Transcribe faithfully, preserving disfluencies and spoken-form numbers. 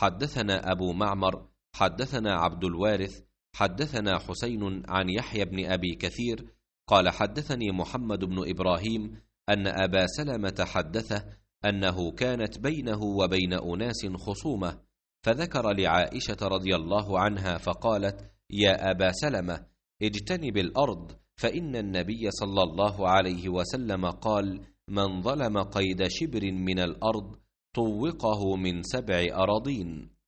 حدثنا أبو معمر حدثنا عبد الوارث حدثنا حسين عن يحيى بن أبي كثير قال حدثني محمد بن إبراهيم أن أبا سلمة حدثه أنه كانت بينه وبين أناس خصومة، فذكر لعائشة رضي الله عنها فقالت: يا أبا سلمة اجتنب الأرض، فإن النبي صلى الله عليه وسلم قال: من ظلم قيد شبر من الأرض طوقه من سبع أراضين.